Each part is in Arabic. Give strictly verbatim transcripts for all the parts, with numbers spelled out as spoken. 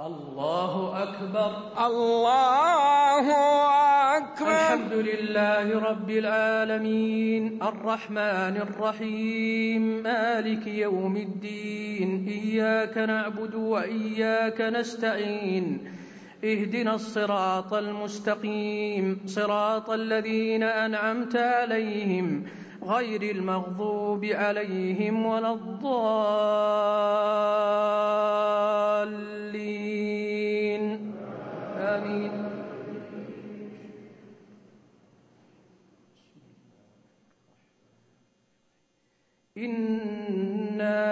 الله أكبر. الله أكبر. الحمد لله رب العالمين الرحمن الرحيم مالك يوم الدين إياك نعبد وإياك نستعين اهدنا الصراط المستقيم صراط الذين أنعمت عليهم غير المغضوب عليهم ولا الضالين آمين. إنا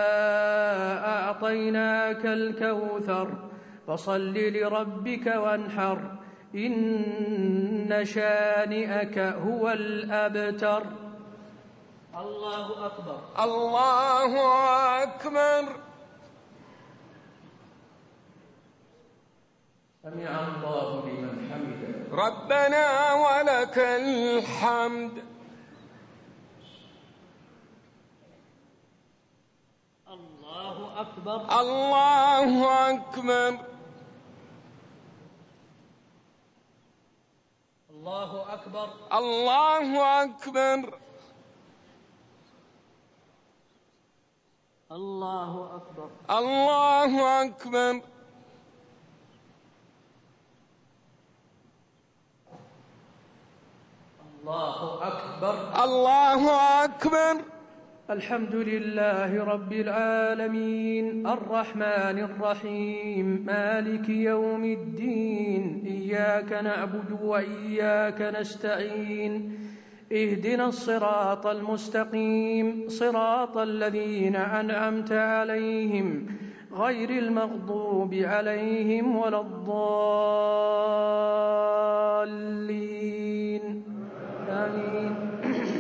أعطيناك الكوثر فصل لربك وانحر إن شانئك هو الأبتر. الله أكبر. الله أكبر. سمع الله لمن حمده. ربنا ولك الحمد. الله أكبر. الله أكبر. الله أكبر. الله أكبر. الله أكبر. الله أكبر. الله أكبر. الله أكبر. الحمد لله رب العالمين الرحمن الرحيم مالك يوم الدين إياك نعبد وإياك نستعين اهدنا الصراط المستقيم صراط الذين أنعمت عليهم غير المغضوب عليهم ولا الضالين آمين.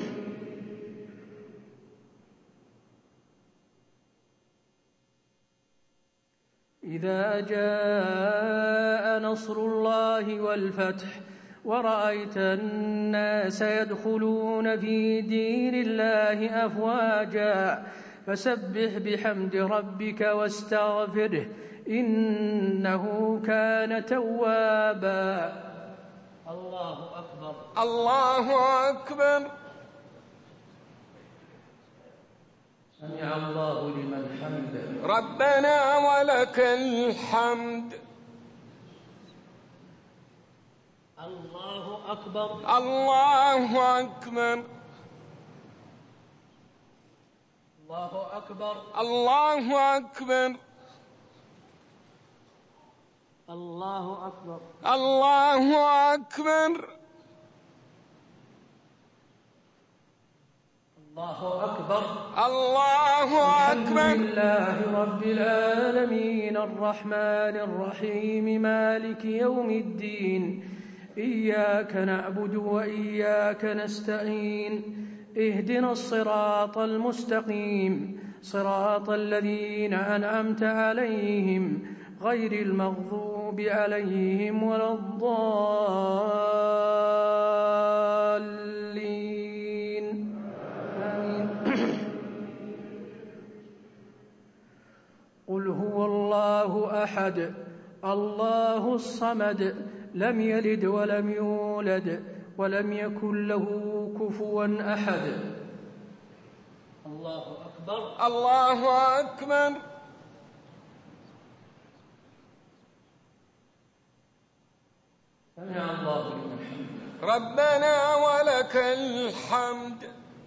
إذا جاء نصر الله والفتح ورأيت الناس يدخلون في دين الله أفواجا فسبح بحمد ربك واستغفره إنه كان توابا. الله أكبر. الله أكبر. سمع الله لمن حمده. ربنا ولك الحمد. الله أكبر. الله أكبر. الله أكبر. الله أكبر. الله أكبر. الله أكبر. الله أكبر. الله أكبر. الحمد لله رب العالمين الرحمن الرحيم مالك يوم الدين إياك نعبد وإياك نستعين اهدنا الصراط المستقيم صراط الذين أنعمت عليهم غير المغضوب عليهم ولا الضالين آمين. قل هو الله أحد الله الصمد لم يلد ولم يولد ولم يكن له كفوا أحد. الله أكبر. الله أكبر. سمع الله لمن حمده. ربنا ولك الحمد.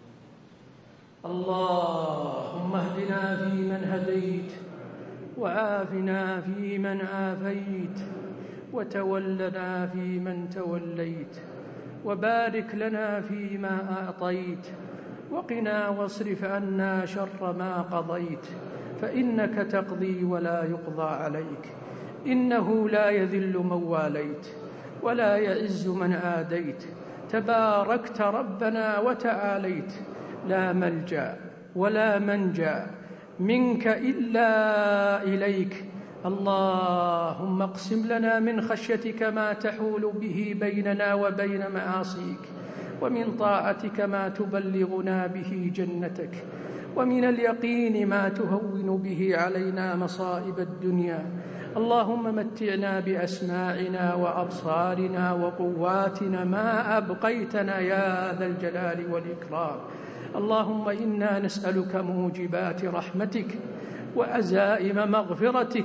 اللهم اهدنا فيمن هديت وعافنا فيمن عافيت وتولنا فيمن توليت وبارك لنا فيما أعطيت وقنا واصرف عنا شر ما قضيت فإنك تقضي ولا يقضى عليك إنه لا يذل من واليت ولا يعز من عاديت تباركت ربنا وتعاليت لا ملجأ ولا منجا منك إلا إليك. اللهم اقسم لنا من خشيتك ما تحول به بيننا وبين معاصيك ومن طاعتك ما تبلغنا به جنتك ومن اليقين ما تهون به علينا مصائب الدنيا اللهم متعنا بأسماعنا وأبصارنا وقواتنا ما أبقيتنا يا ذا الجلال والإكرام. اللهم إنا نسألك موجبات رحمتك وعزائم مغفرتك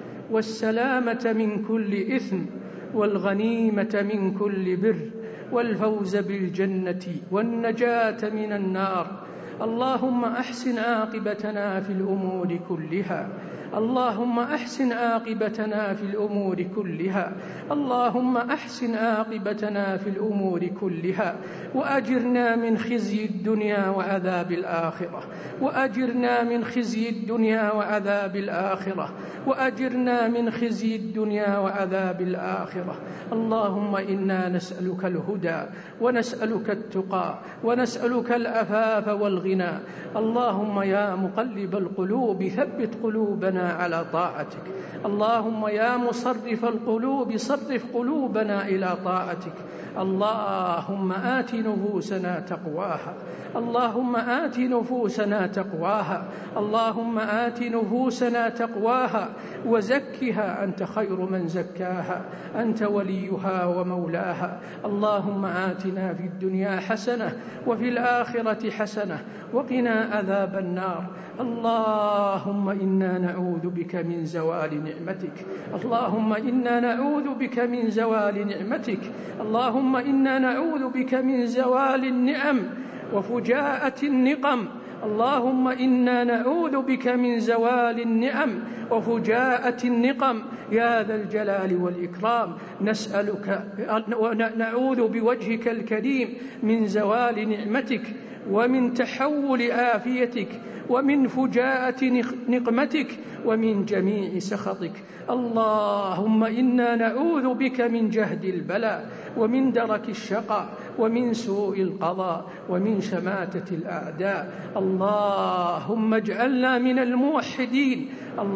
والسلامة من كل إثم والغنيمة من كل بر والفوز بالجنة والنجاة من النار. اللهم أحسن عاقبتنا في الأمور كلها اللهم أحسن عاقبتنا في الأمور كلها اللهم أحسن عاقبتنا في الأمور كلها وأجرنا من خزي الدنيا وعذاب الآخرة وأجرنا من خزي الدنيا وعذاب الآخرة وأجرنا من خزي الدنيا وعذاب الآخرة. اللهم إنا نسألك الهدى ونسألك التقى ونسألك العفاف والغنى. اللهم يا مقلب القلوب ثبت قلوبنا على طاعتك. اللهم يا مصرف القلوب صرف قلوبنا إلى طاعتك. اللهم آت نفوسنا تقواها اللهم آت نفوسنا تقواها اللهم آت نفوسنا تقواها وزكها أنت خير من زكاها أنت وليها ومولاها. اللهم آتنا في الدنيا حسنة وفي الآخرة حسنة وقنا عذاب النار. اللهم إنا نعوذ بك من زوال نعمتك اللهم إنا نعوذ بك من زوال نعمتك اللهم إنا نعوذ بك من زوال النعم وفجاءة النقم. اللهم إنا نعوذ بك من زوال النعم وفجاءة النقم يا ذا الجلال والإكرام. نسألك ونعوذ بوجهك الكريم من زوال نعمتك ومن تحول عافيتك ومن فجاءة نقمتك ومن جميع سخطك. اللهم إنا نعوذ بك من جهد البلاء ومن درك الشقاء ومن سوء القضاء ومن شماتة الأعداء. اللهم اجعلنا من الموحدين.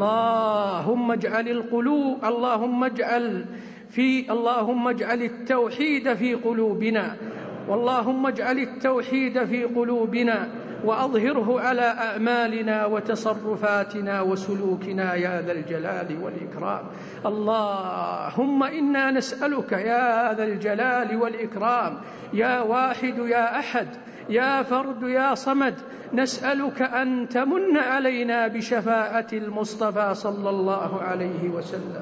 اللهم اجعل القلوب اللهم اجعل في اللهم اجعل التوحيد في قلوبنا واللهم اجعل التوحيد في قلوبنا وأظهره على أعمالنا وتصرفاتنا وسلوكنا يا ذا الجلال والإكرام. اللهم إنا نسألك يا ذا الجلال والإكرام يا واحد يا أحد يا فرد يا صمد نسألك أن تمن علينا بشفاعة المصطفى صلى الله عليه وسلم.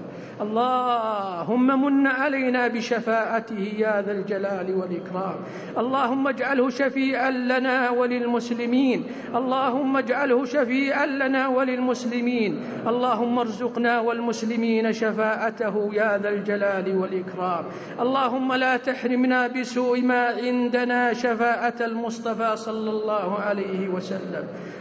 اللهم من علينا بشفاعته يا ذا الجلال والإكرام. اللهم اجعله شفيعا لنا وللمسلمين اللهم اجعله شفيعا لنا وللمسلمين. اللهم ارزقنا والمسلمين شفاعته يا ذا الجلال والإكرام. اللهم لا تحرمنا بسوء ما عندنا شفاعة المصطفى صلى الله عليه وسلم.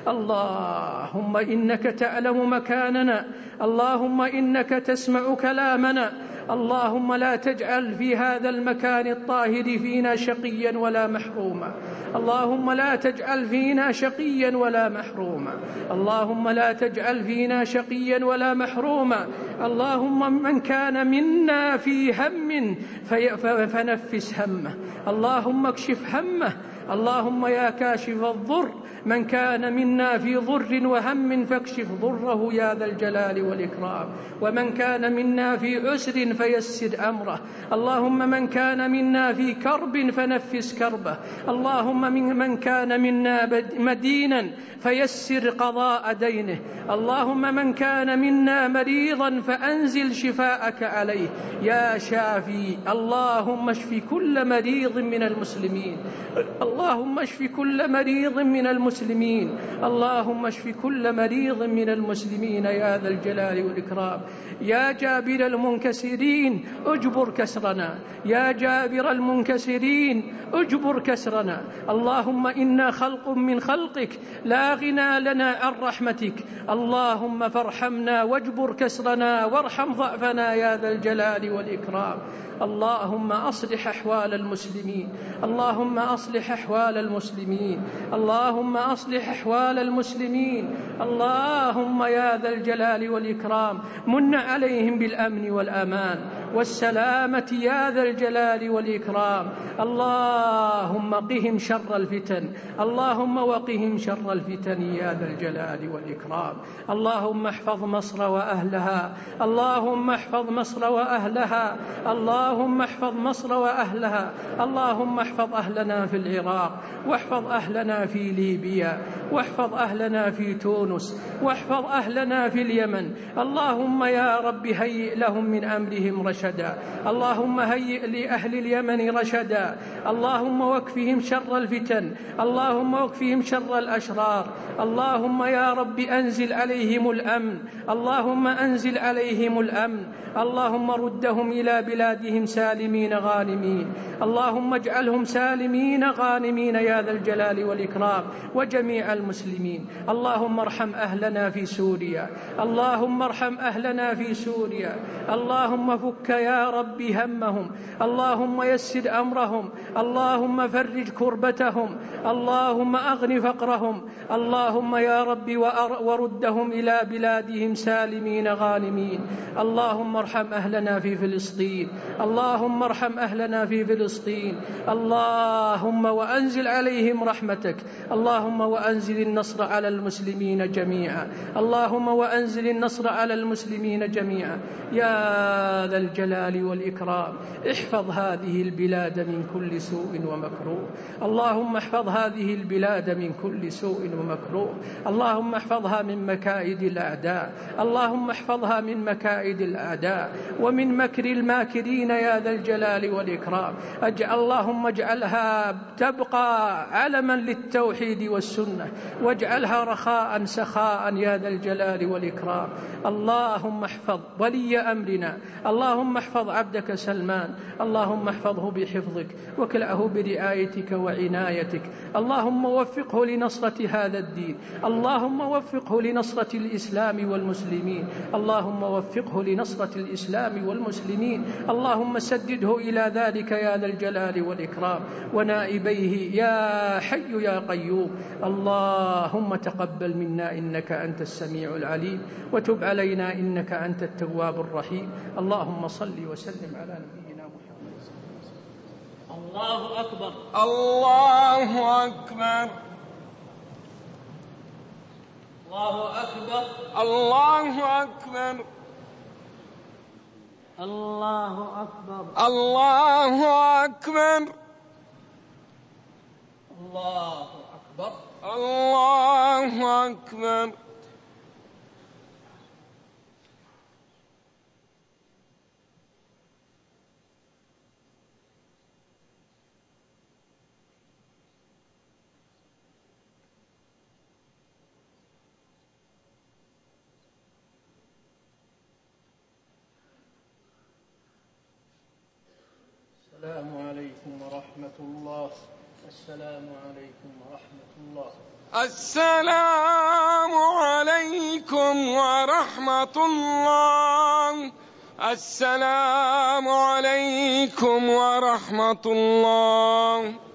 اللهم إنك تعلم مكاننا اللهم إنك تسمع كلامنا. اللهم لا تجعل في هذا المكان الطاهر فينا شقيا ولا محروما. اللهم لا تجعل فينا شقيا ولا محروما. اللهم لا تجعل فينا شقيا ولا محروما. اللهم من كان منا في هم فنفس همه. اللهم اكشف همه. اللهم يا كاشف الضر من كان منا في ضر وهم فاكشف ضره يا ذا الجلال والإكرام. ومن كان منا في عسر فيسر أمره. اللهم من كان منا في كرب فنفس كربه. اللهم من, من كان منا مدينا فيسر قضاء دينه. اللهم من كان منا مريضا فأنزل شفاءك عليه يا شافي. اللهم اشف كل مريض من المسلمين. اللهم اشف كل مريض من المسلمين. اللهم اشف كل مريض من المسلمين يا ذا الجلال والإكرام. يا جابر المنكسرين اجبر كسرنا. يا جابر المنكسرين اجبر كسرنا. اللهم إنا خلق من خلقك لا غنى لنا عن رحمتك. اللهم فارحمنا واجبر كسرنا وارحم ضعفنا يا ذا الجلال والإكرام. اللهم أصلح أحوال المسلمين. اللهم أصلح أحوال المسلمين. اللهم أصلح أحوال المسلمين. اللهم يا ذا الجلال والإكرام من عليهم بالأمن والأمان والسلامة يا ذا الجلال والإكرام. اللهم قهم شر الفتن، اللهم وقهم شر الفتن يا ذا الجلال والإكرام. اللهم احفظ مصر وأهلها، اللهم احفظ مصر وأهلها، اللهم احفظ مصر وأهلها. اللهم احفظ أهلنا في العراق، واحفظ أهلنا في ليبيا، واحفظ أهلنا في تونس، واحفظ أهلنا في اليمن. اللهم يا رب هيئ لهم من أمرهم رشدا، اللهم هيئ لأهل اليمن رشدا. اللهم واكفهم شر الفتن، اللهم واكفهم شر الأشرار. اللهم يا رب أنزل عليهم الأمن، اللهم أنزل عليهم الأمن. اللهم ردهم إلى بلادهم سالمين غانمين، اللهم اجعلهم سالمين غانمين يا ذا الجلال والإكرام، وجميع المسلمين. اللهم ارحم أهلنا في سوريا، اللهم ارحم أهلنا في سوريا. اللهم فك يا رب همهم، اللهم يسر أمرهم، اللهم فرج كربتهم، اللهم أغن فقرهم. اللهم يا رب وردهم إلى بلادهم سالمين غانمين. اللهم ارحم أهلنا في فلسطين، اللهم ارحم أهلنا في فلسطين. اللهم وأنزل عليهم رحمتك، اللهم وأنزل النصر على المسلمين جميعا، اللهم وأنزل النصر على المسلمين جميعا يا ذا الجلال والإكرام. احفظ هذه البلاد من كل سوء ومكروه، اللهم احفظ هذه البلاد من كل سوء ومكروه. اللهم احفظها من مكائد الأعداء، اللهم احفظها من مكائد الأعداء ومن مكر الماكرين يا ذا الجلال والإكرام. أجعل اللهم اجعلها تبقى علما للتوحيد والسنة، واجعلها رخاء سخاء يا ذا الجلال والإكرام. اللهم احفظ ولي أمرنا، اللهم احفظ عبدك سلمان، اللهم احفظه بحفظك وكلأه برعايتك وعنايتك. اللهم وفقه لنصرة هذا الدين، اللهم وفقه لنصرة الإسلام والمسلمين، اللهم وفقه لنصرة الإسلام والمسلمين. اللهم سدده إلى ذلك يا ذا الجلال والإكرام ونائبيه يا حي يا قيوم. اللهم تقبل منا إنك أنت السميع العليم، وتب علينا إنك أنت التواب الرحيم. اللهم صل وسلم على نبينا محمد. الله أكبر، الله أكبر، الله أكبر، الله أكبر، الله أكبر، الله أكبر، الله أكبر، الله أكبر. السلام عليكم ورحمة الله، السلام عليكم ورحمة الله، السلام عليكم ورحمة الله، السلام عليكم ورحمة الله.